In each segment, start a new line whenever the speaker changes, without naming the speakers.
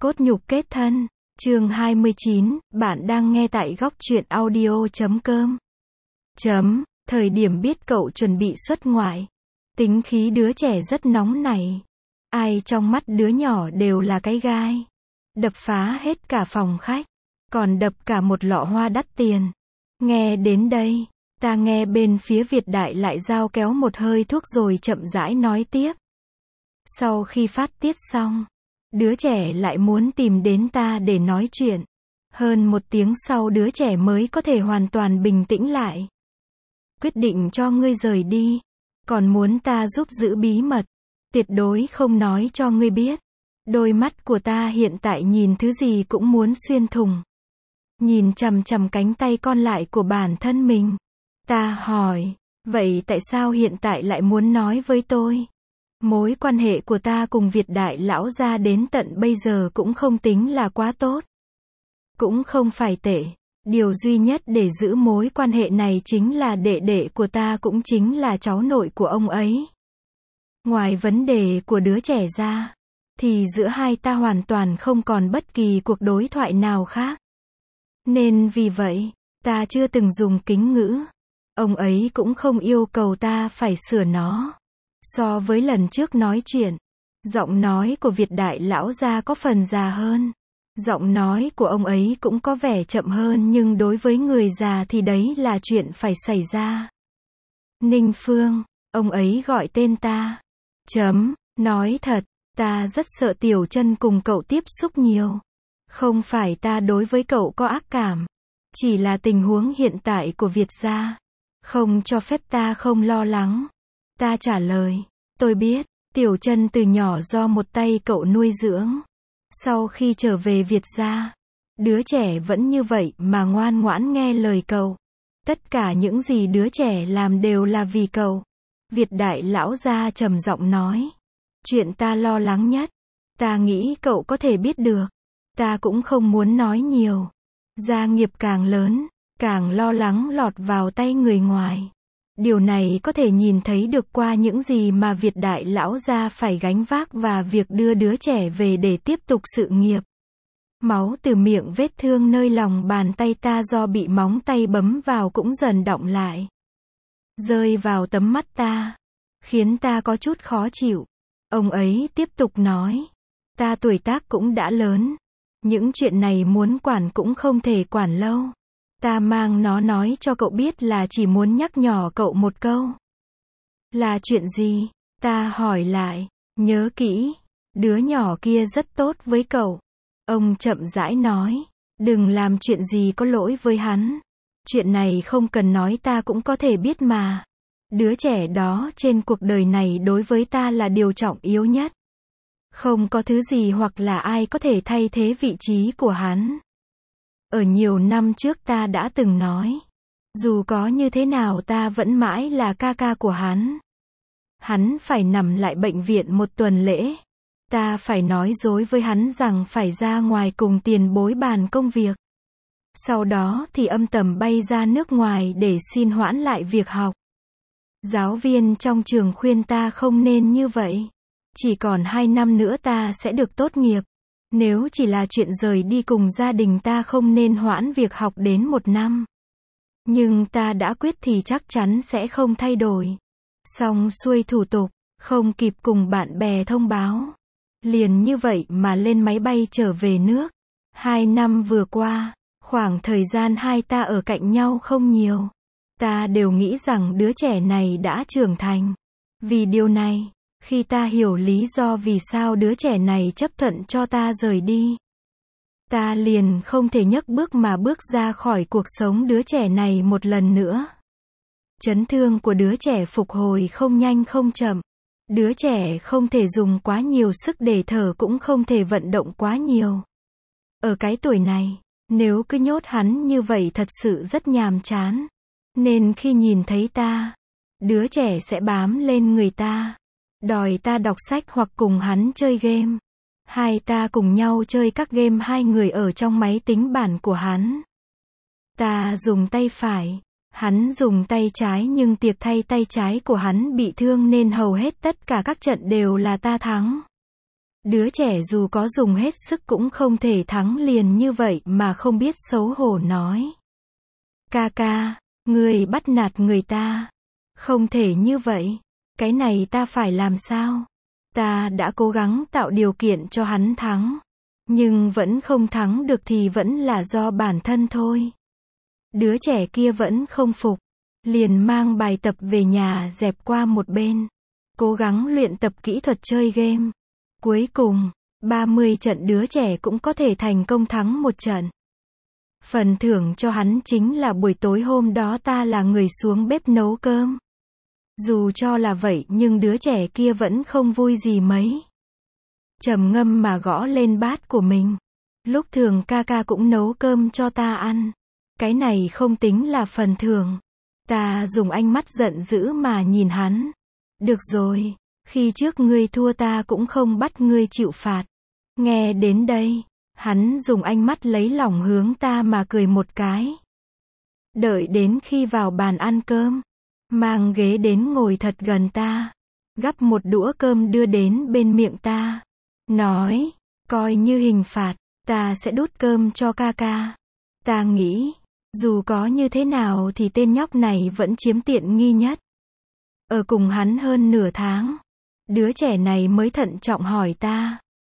Cốt nhục kết thân, chương 29, bạn đang nghe tại góc truyện audio.com. Thời điểm biết cậu chuẩn bị xuất ngoại, tính khí đứa trẻ rất nóng nảy. Ai trong mắt đứa nhỏ đều là cái gai. Đập phá hết cả phòng khách, còn đập cả một lọ hoa đắt tiền. Nghe đến đây, ta nghe bên phía Việt Đại lại giao kéo một hơi thuốc rồi chậm rãi nói tiếp. Sau khi phát tiết xong, đứa trẻ lại muốn tìm đến ta để nói chuyện. Hơn một tiếng sau đứa trẻ mới có thể hoàn toàn bình tĩnh lại. Quyết định cho ngươi rời đi, còn muốn ta giúp giữ bí mật, tuyệt đối không nói cho ngươi biết. Đôi mắt của ta hiện tại nhìn thứ gì cũng muốn xuyên thủng. Nhìn chằm chằm cánh tay còn lại của bản thân mình. Ta hỏi, vậy tại sao hiện tại lại muốn nói với tôi? Mối quan hệ của ta cùng Việt Đại lão gia đến tận bây giờ cũng không tính là quá tốt. Cũng không phải tệ. Điều duy nhất để giữ mối quan hệ này chính là đệ đệ của ta cũng chính là cháu nội của ông ấy. Ngoài vấn đề của đứa trẻ ra, thì giữa hai ta hoàn toàn không còn bất kỳ cuộc đối thoại nào khác. Nên vì vậy, ta chưa từng dùng kính ngữ. Ông ấy cũng không yêu cầu ta phải sửa nó. So với lần trước nói chuyện, giọng nói của Việt Đại lão gia có phần già hơn. Giọng nói của ông ấy cũng có vẻ chậm hơn, nhưng đối với người già thì đấy là chuyện phải xảy ra. Ninh Phương, ông ấy gọi tên ta. Nói thật, ta rất sợ Tiểu Chân cùng cậu tiếp xúc nhiều. Không phải ta đối với cậu có ác cảm, chỉ là tình huống hiện tại của Việt gia không cho phép ta không lo lắng. Ta trả lời, tôi biết, Tiểu Chân từ nhỏ do một tay cậu nuôi dưỡng. Sau khi trở về Việt gia, đứa trẻ vẫn như vậy mà ngoan ngoãn nghe lời cậu. Tất cả những gì đứa trẻ làm đều là vì cậu. Việt Đại lão gia trầm giọng nói. Chuyện ta lo lắng nhất, ta nghĩ cậu có thể biết được. Ta cũng không muốn nói nhiều. Gia nghiệp càng lớn, càng lo lắng lọt vào tay người ngoài. Điều này có thể nhìn thấy được qua những gì mà Việt Đại lão gia phải gánh vác và việc đưa đứa trẻ về để tiếp tục sự nghiệp. Máu từ miệng vết thương nơi lòng bàn tay ta do bị móng tay bấm vào cũng dần đọng lại. Rơi vào tấm mắt ta, khiến ta có chút khó chịu. Ông ấy tiếp tục nói, ta tuổi tác cũng đã lớn. Những chuyện này muốn quản cũng không thể quản lâu. Ta mang nó nói cho cậu biết là chỉ muốn nhắc nhở cậu một câu. Là chuyện gì? Ta hỏi lại. Nhớ kỹ, đứa nhỏ kia rất tốt với cậu. Ông chậm rãi nói, đừng làm chuyện gì có lỗi với hắn. Chuyện này không cần nói ta cũng có thể biết mà. Đứa trẻ đó trên cuộc đời này đối với ta là điều trọng yếu nhất. Không có thứ gì hoặc là ai có thể thay thế vị trí của hắn. Ở nhiều năm trước ta đã từng nói, dù có như thế nào ta vẫn mãi là ca ca của hắn. Hắn phải nằm lại bệnh viện một tuần lễ. Ta phải nói dối với hắn rằng phải ra ngoài cùng tiền bối bàn công việc. Sau đó thì âm thầm bay ra nước ngoài để xin hoãn lại việc học. Giáo viên trong trường khuyên ta không nên như vậy. Chỉ còn 2 năm nữa ta sẽ được tốt nghiệp. Nếu chỉ là chuyện rời đi cùng gia đình ta không nên hoãn việc học đến 1 năm. Nhưng ta đã quyết thì chắc chắn sẽ không thay đổi. Xong xuôi thủ tục, không kịp cùng bạn bè thông báo. Liền như vậy mà lên máy bay trở về nước. 2 năm vừa qua, khoảng thời gian hai ta ở cạnh nhau không nhiều. Ta đều nghĩ rằng đứa trẻ này đã trưởng thành. Vì điều này, khi ta hiểu lý do vì sao đứa trẻ này chấp thuận cho ta rời đi, ta liền không thể nhấc bước mà bước ra khỏi cuộc sống đứa trẻ này một lần nữa. Chấn thương của đứa trẻ phục hồi không nhanh không chậm. Đứa trẻ không thể dùng quá nhiều sức để thở cũng không thể vận động quá nhiều. Ở cái tuổi này, nếu cứ nhốt hắn như vậy thật sự rất nhàm chán. Nên khi nhìn thấy ta, đứa trẻ sẽ bám lên người ta, đòi ta đọc sách hoặc cùng hắn chơi game. Hai ta cùng nhau chơi các game hai người ở trong máy tính bảng của hắn. Ta dùng tay phải, hắn dùng tay trái, nhưng tiệc thay tay trái của hắn bị thương nên hầu hết tất cả các trận đều là ta thắng. Đứa trẻ dù có dùng hết sức cũng không thể thắng liền như vậy mà không biết xấu hổ nói. Ca ca, ngươi bắt nạt người ta. Không thể như vậy. Cái này ta phải làm sao? Ta đã cố gắng tạo điều kiện cho hắn thắng. Nhưng vẫn không thắng được thì vẫn là do bản thân thôi. Đứa trẻ kia vẫn không phục. Liền mang bài tập về nhà dẹp qua một bên. Cố gắng luyện tập kỹ thuật chơi game. Cuối cùng, 30 trận đứa trẻ cũng có thể thành công thắng một trận. Phần thưởng cho hắn chính là buổi tối hôm đó ta là người xuống bếp nấu cơm. Dù cho là vậy nhưng đứa trẻ kia vẫn không vui gì mấy. Trầm ngâm mà gõ lên bát của mình. Lúc thường ca ca cũng nấu cơm cho ta ăn. Cái này không tính là phần thưởng. Ta dùng ánh mắt giận dữ mà nhìn hắn. Được rồi, khi trước ngươi thua ta cũng không bắt ngươi chịu phạt. Nghe đến đây, hắn dùng ánh mắt lấy lòng hướng ta mà cười một cái. Đợi đến khi vào bàn ăn cơm, mang ghế đến ngồi thật gần ta, gắp một đũa cơm đưa đến bên miệng ta. Nói, coi như hình phạt, ta sẽ đút cơm cho ca ca. Ta nghĩ, dù có như thế nào thì tên nhóc này vẫn chiếm tiện nghi nhất. Ở cùng hắn hơn nửa tháng, đứa trẻ này mới thận trọng hỏi ta.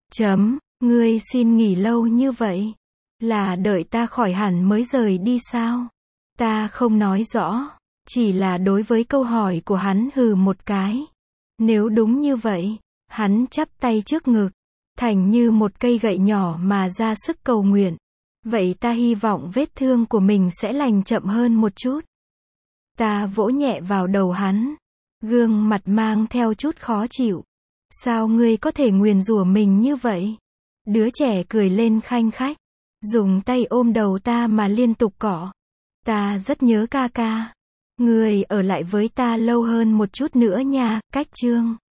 Ngươi xin nghỉ lâu như vậy, là đợi ta khỏi hẳn mới rời đi sao? Ta không nói rõ, chỉ là đối với câu hỏi của hắn hừ một cái. Nếu đúng như vậy, hắn chắp tay trước ngực, thành như một cây gậy nhỏ mà ra sức cầu nguyện. Vậy ta hy vọng vết thương của mình sẽ lành chậm hơn một chút. Ta vỗ nhẹ vào đầu hắn, gương mặt mang theo chút khó chịu. Sao ngươi có thể nguyền rủa mình như vậy? Đứa trẻ cười lên khanh khách, dùng tay ôm đầu ta mà liên tục cọ. Ta rất nhớ ca ca. Ngươi ở lại với ta lâu hơn một chút nữa nha, Cách Chương.